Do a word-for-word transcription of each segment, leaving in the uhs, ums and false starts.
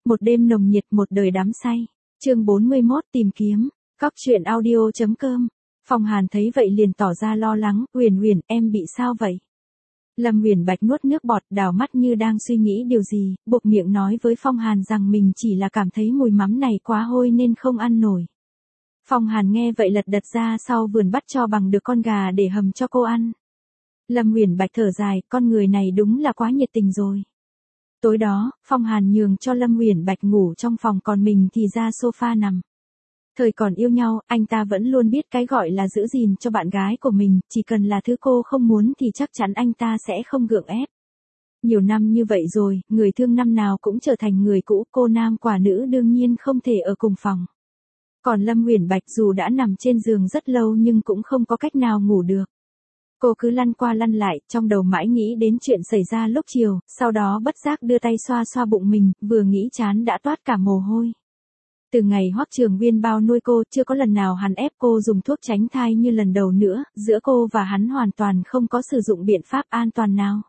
Một đêm nồng nhiệt, một đời đắm say. Chương bốn mươi mốt tìm kiếm. Cóc truyện audio chấm com. Phong Hàn thấy vậy liền tỏ ra lo lắng, "Huyền Huyền, em bị sao vậy?" Lâm Huyền Bạch nuốt nước bọt, đảo mắt như đang suy nghĩ điều gì, buột miệng nói với Phong Hàn rằng mình chỉ là cảm thấy mùi mắm này quá hôi nên không ăn nổi. Phong Hàn nghe vậy lật đật ra sau vườn bắt cho bằng được con gà để hầm cho cô ăn. Lâm Huyền Bạch thở dài, con người này đúng là quá nhiệt tình rồi. Tối đó, Phong Hàn nhường cho Lâm Huyền Bạch ngủ trong phòng, còn mình thì ra sofa nằm. Thời còn yêu nhau, anh ta vẫn luôn biết cái gọi là giữ gìn cho bạn gái của mình, chỉ cần là thứ cô không muốn thì chắc chắn anh ta sẽ không gượng ép. Nhiều năm như vậy rồi, người thương năm nào cũng trở thành người cũ, cô nam quả nữ đương nhiên không thể ở cùng phòng. Còn Lâm Huyền Bạch dù đã nằm trên giường rất lâu nhưng cũng không có cách nào ngủ được. Cô cứ lăn qua lăn lại, trong đầu mãi nghĩ đến chuyện xảy ra lúc chiều, sau đó bất giác đưa tay xoa xoa bụng mình, vừa nghĩ chán đã toát cả mồ hôi. Từ ngày Hoắc Trường Uyên bao nuôi cô, chưa có lần nào hắn ép cô dùng thuốc tránh thai như lần đầu nữa, giữa cô và hắn hoàn toàn không có sử dụng biện pháp an toàn nào.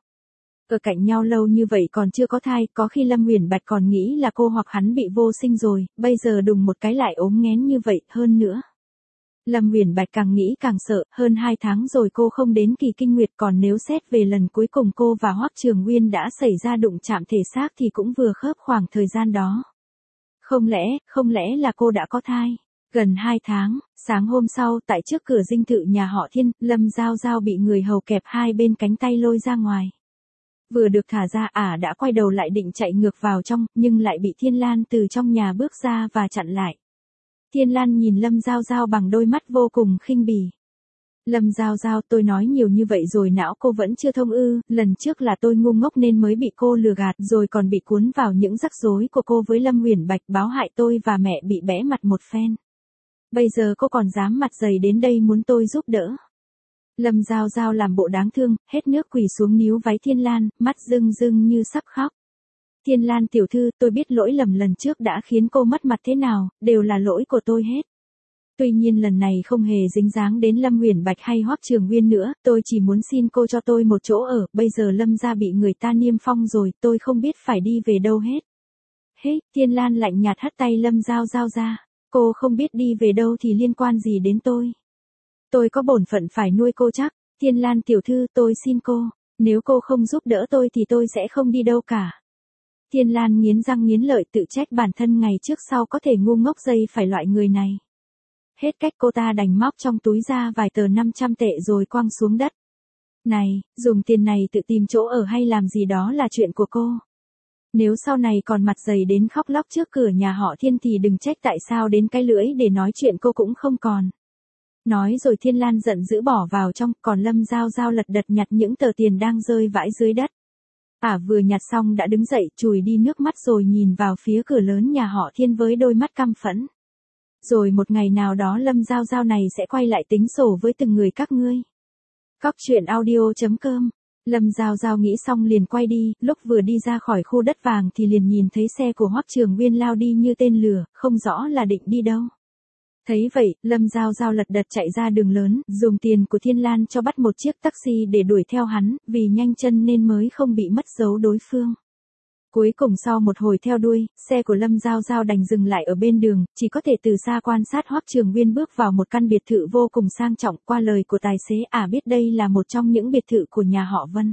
Ở cạnh nhau lâu như vậy còn chưa có thai, có khi Lâm Huyền Bạch còn nghĩ là cô hoặc hắn bị vô sinh rồi, bây giờ đùng một cái lại ốm nghén như vậy, hơn nữa. Lâm Huyền Bạch càng nghĩ càng sợ, hơn hai tháng rồi cô không đến kỳ kinh nguyệt, còn nếu xét về lần cuối cùng cô và Hoắc Trường Uyên đã xảy ra đụng chạm thể xác thì cũng vừa khớp khoảng thời gian đó. Không lẽ, không lẽ là cô đã có thai? Gần hai tháng, sáng hôm sau tại trước cửa dinh thự nhà họ Thiên, Lâm Giao Giao bị người hầu kẹp hai bên cánh tay lôi ra ngoài. Vừa được thả ra ả đã quay đầu lại định chạy ngược vào trong, nhưng lại bị Thiên Lan từ trong nhà bước ra và chặn lại. Thiên Lan nhìn Lâm Giao Giao bằng đôi mắt vô cùng khinh bỉ. Lâm Giao Giao, tôi nói nhiều như vậy rồi não cô vẫn chưa thông ư, lần trước là tôi ngu ngốc nên mới bị cô lừa gạt rồi còn bị cuốn vào những rắc rối của cô với Lâm Huyền Bạch, báo hại tôi và mẹ bị bẽ mặt một phen. Bây giờ cô còn dám mặt dày đến đây muốn tôi giúp đỡ. Lâm Giao Giao làm bộ đáng thương, hết nước quỳ xuống níu váy Thiên Lan, mắt rưng rưng như sắp khóc. Thiên Lan tiểu thư, tôi biết lỗi lầm lần trước đã khiến cô mất mặt thế nào, đều là lỗi của tôi hết. Tuy nhiên lần này không hề dính dáng đến Lâm Huyền Bạch hay Hoắc Trường Uyên nữa, tôi chỉ muốn xin cô cho tôi một chỗ ở, bây giờ Lâm gia bị người ta niêm phong rồi, tôi không biết phải đi về đâu hết. Hết, Thiên Lan lạnh nhạt hất tay Lâm Giao Giao ra, cô không biết đi về đâu thì liên quan gì đến tôi. Tôi có bổn phận phải nuôi cô chắc, Thiên Lan tiểu thư tôi xin cô, nếu cô không giúp đỡ tôi thì tôi sẽ không đi đâu cả. Thiên Lan nghiến răng nghiến lợi tự trách bản thân ngày trước sau có thể ngu ngốc dây phải loại người này. Hết cách cô ta đành móc trong túi ra vài tờ năm trăm tệ rồi quăng xuống đất. Này, dùng tiền này tự tìm chỗ ở hay làm gì đó là chuyện của cô. Nếu sau này còn mặt dày đến khóc lóc trước cửa nhà họ Thiên thì đừng trách tại sao đến cái lưỡi để nói chuyện cô cũng không còn. Nói rồi Thiên Lan giận dữ bỏ vào trong, còn Lâm Giao Giao lật đật nhặt những tờ tiền đang rơi vãi dưới đất. Ả à, vừa nhặt xong đã đứng dậy chùi đi nước mắt rồi nhìn vào phía cửa lớn nhà họ Thiên với đôi mắt căm phẫn. Rồi một ngày nào đó Lâm Giao Giao này sẽ quay lại tính sổ với từng người các ngươi. Cóc truyện audio chấm com. Lâm Giao Giao nghĩ xong liền quay đi, lúc vừa đi ra khỏi khu đất vàng thì liền nhìn thấy xe của Hoắc Trường Uyên lao đi như tên lửa, không rõ là định đi đâu. Thấy vậy, Lâm Giao Giao lật đật chạy ra đường lớn, dùng tiền của Thiên Lan cho bắt một chiếc taxi để đuổi theo hắn, vì nhanh chân nên mới không bị mất dấu đối phương. Cuối cùng sau một hồi theo đuôi, xe của Lâm Giao Giao đành dừng lại ở bên đường, chỉ có thể từ xa quan sát Hoắc Trường Uyên bước vào một căn biệt thự vô cùng sang trọng, qua lời của tài xế Ả à biết đây là một trong những biệt thự của nhà họ Vân.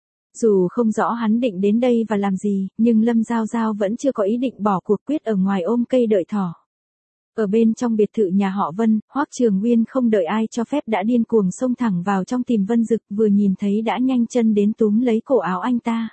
Dù không rõ hắn định đến đây và làm gì, nhưng Lâm Giao Giao vẫn chưa có ý định bỏ cuộc, quyết ở ngoài ôm cây đợi thỏ. Ở bên trong biệt thự nhà họ Vân, Hoắc Trường Uyên không đợi ai cho phép đã điên cuồng xông thẳng vào trong tìm Vân Dực, vừa nhìn thấy đã nhanh chân đến túm lấy cổ áo anh ta.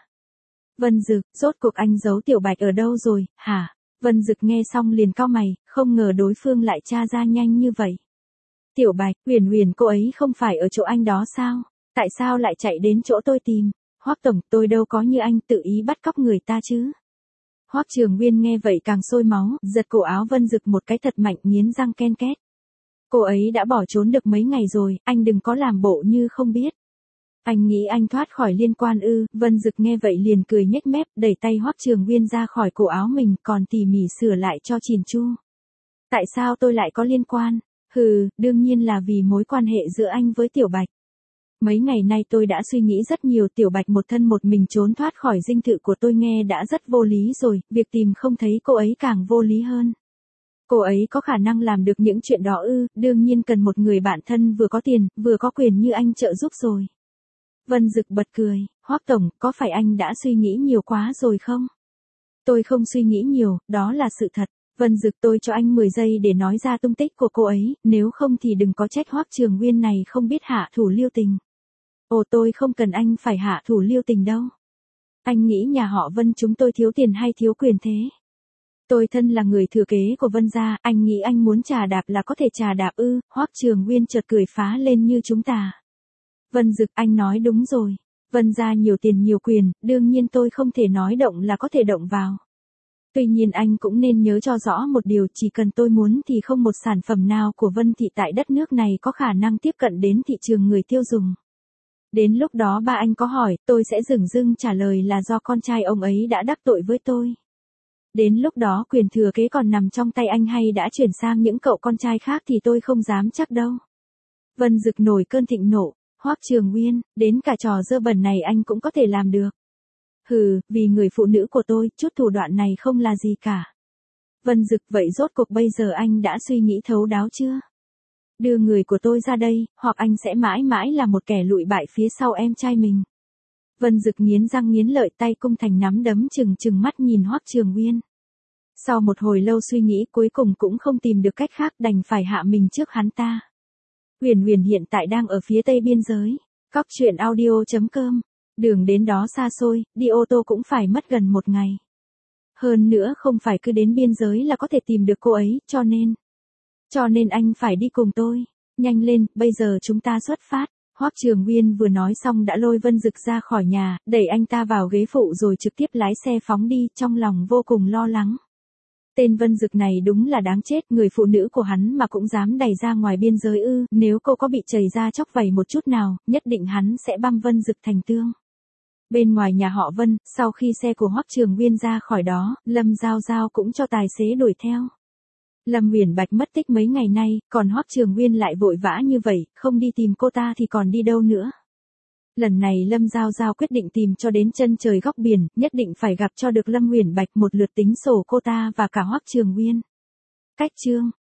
Vân Dực, rốt cuộc anh giấu Tiểu Bạch ở đâu rồi, hả? Vân Dực nghe xong liền cau mày, không ngờ đối phương lại tra ra nhanh như vậy. Tiểu Bạch, Huyền Huyền cô ấy không phải ở chỗ anh đó sao? Tại sao lại chạy đến chỗ tôi tìm? Hoắc tổng, tôi đâu có như anh tự ý bắt cóc người ta chứ. Hoắc Trường Uyên nghe vậy càng sôi máu, giật cổ áo Vân Dực một cái thật mạnh, nghiến răng ken két. Cô ấy đã bỏ trốn được mấy ngày rồi, anh đừng có làm bộ như không biết. Anh nghĩ anh thoát khỏi liên quan ư? Vân Dực nghe vậy liền cười nhếch mép, đẩy tay Hoắc Trường Uyên ra khỏi cổ áo mình, còn tỉ mỉ sửa lại cho chỉn chu. Tại sao tôi lại có liên quan? Hừ, đương nhiên là vì mối quan hệ giữa anh với Tiểu Bạch. Mấy ngày nay tôi đã suy nghĩ rất nhiều, Tiểu Bạch một thân một mình trốn thoát khỏi dinh thự của tôi nghe đã rất vô lý rồi, việc tìm không thấy cô ấy càng vô lý hơn. Cô ấy có khả năng làm được những chuyện đó ư, đương nhiên cần một người bạn thân vừa có tiền, vừa có quyền như anh trợ giúp rồi. Vân Dực bật cười, Hoắc tổng, có phải anh đã suy nghĩ nhiều quá rồi không? Tôi không suy nghĩ nhiều, đó là sự thật. Vân Dực, tôi cho anh mười giây để nói ra tung tích của cô ấy, nếu không thì đừng có trách Hoắc Trường Nguyên này không biết hạ thủ lưu tình. Ồ, tôi không cần anh phải hạ thủ lưu tình đâu. Anh nghĩ nhà họ Vân chúng tôi thiếu tiền hay thiếu quyền thế? Tôi thân là người thừa kế của Vân gia, anh nghĩ anh muốn trà đạp là có thể trà đạp ư? Hoắc Trường Nguyên chợt cười phá lên như chúng ta. Vân Dực, anh nói đúng rồi. Vân gia nhiều tiền nhiều quyền, đương nhiên tôi không thể nói động là có thể động vào. Tuy nhiên anh cũng nên nhớ cho rõ một điều, chỉ cần tôi muốn thì không một sản phẩm nào của Vân thị tại đất nước này có khả năng tiếp cận đến thị trường người tiêu dùng. Đến lúc đó ba anh có hỏi, tôi sẽ dửng dưng trả lời là do con trai ông ấy đã đắc tội với tôi. Đến lúc đó quyền thừa kế còn nằm trong tay anh hay đã chuyển sang những cậu con trai khác thì tôi không dám chắc đâu. Vân Dực nổi cơn thịnh nộ, Hoắc Trường Nguyên, đến cả trò dơ bẩn này anh cũng có thể làm được. Hừ, vì người phụ nữ của tôi, chút thủ đoạn này không là gì cả. Vân Dực, vậy rốt cuộc bây giờ anh đã suy nghĩ thấu đáo chưa? Đưa người của tôi ra đây, hoặc anh sẽ mãi mãi là một kẻ lụi bại phía sau em trai mình. Vân Dực nghiến răng nghiến lợi, tay cung thành nắm đấm chừng chừng mắt nhìn Hoắc Trường Nguyên. Sau một hồi lâu suy nghĩ cuối cùng cũng không tìm được cách khác, đành phải hạ mình trước hắn ta. Huyền Huyền hiện tại đang ở phía tây biên giới. Cóc truyện audio chấm com. Đường đến đó xa xôi, đi ô tô cũng phải mất gần một ngày. Hơn nữa không phải cứ đến biên giới là có thể tìm được cô ấy, cho nên. Cho nên anh phải đi cùng tôi. Nhanh lên, bây giờ chúng ta xuất phát. Hoắc Trường Nguyên vừa nói xong đã lôi Vân Dực ra khỏi nhà, đẩy anh ta vào ghế phụ rồi trực tiếp lái xe phóng đi, trong lòng vô cùng lo lắng. Tên Vân Dực này đúng là đáng chết, người phụ nữ của hắn mà cũng dám đẩy ra ngoài biên giới ư, nếu cô có bị chảy ra chóc vảy một chút nào, nhất định hắn sẽ băm Vân Dực thành tương. Bên ngoài nhà họ Vân, sau khi xe của Hoắc Trường Nguyên ra khỏi đó, Lâm Giao Giao cũng cho tài xế đuổi theo. Lâm Uyển Bạch mất tích mấy ngày nay, còn Hoắc Trường Nguyên lại vội vã như vậy, không đi tìm cô ta thì còn đi đâu nữa. Lần này Lâm Giao Giao quyết định tìm cho đến chân trời góc biển, nhất định phải gặp cho được Lâm Uyển Bạch một lượt tính sổ cô ta và cả Hoắc Trường Nguyên. Cách chương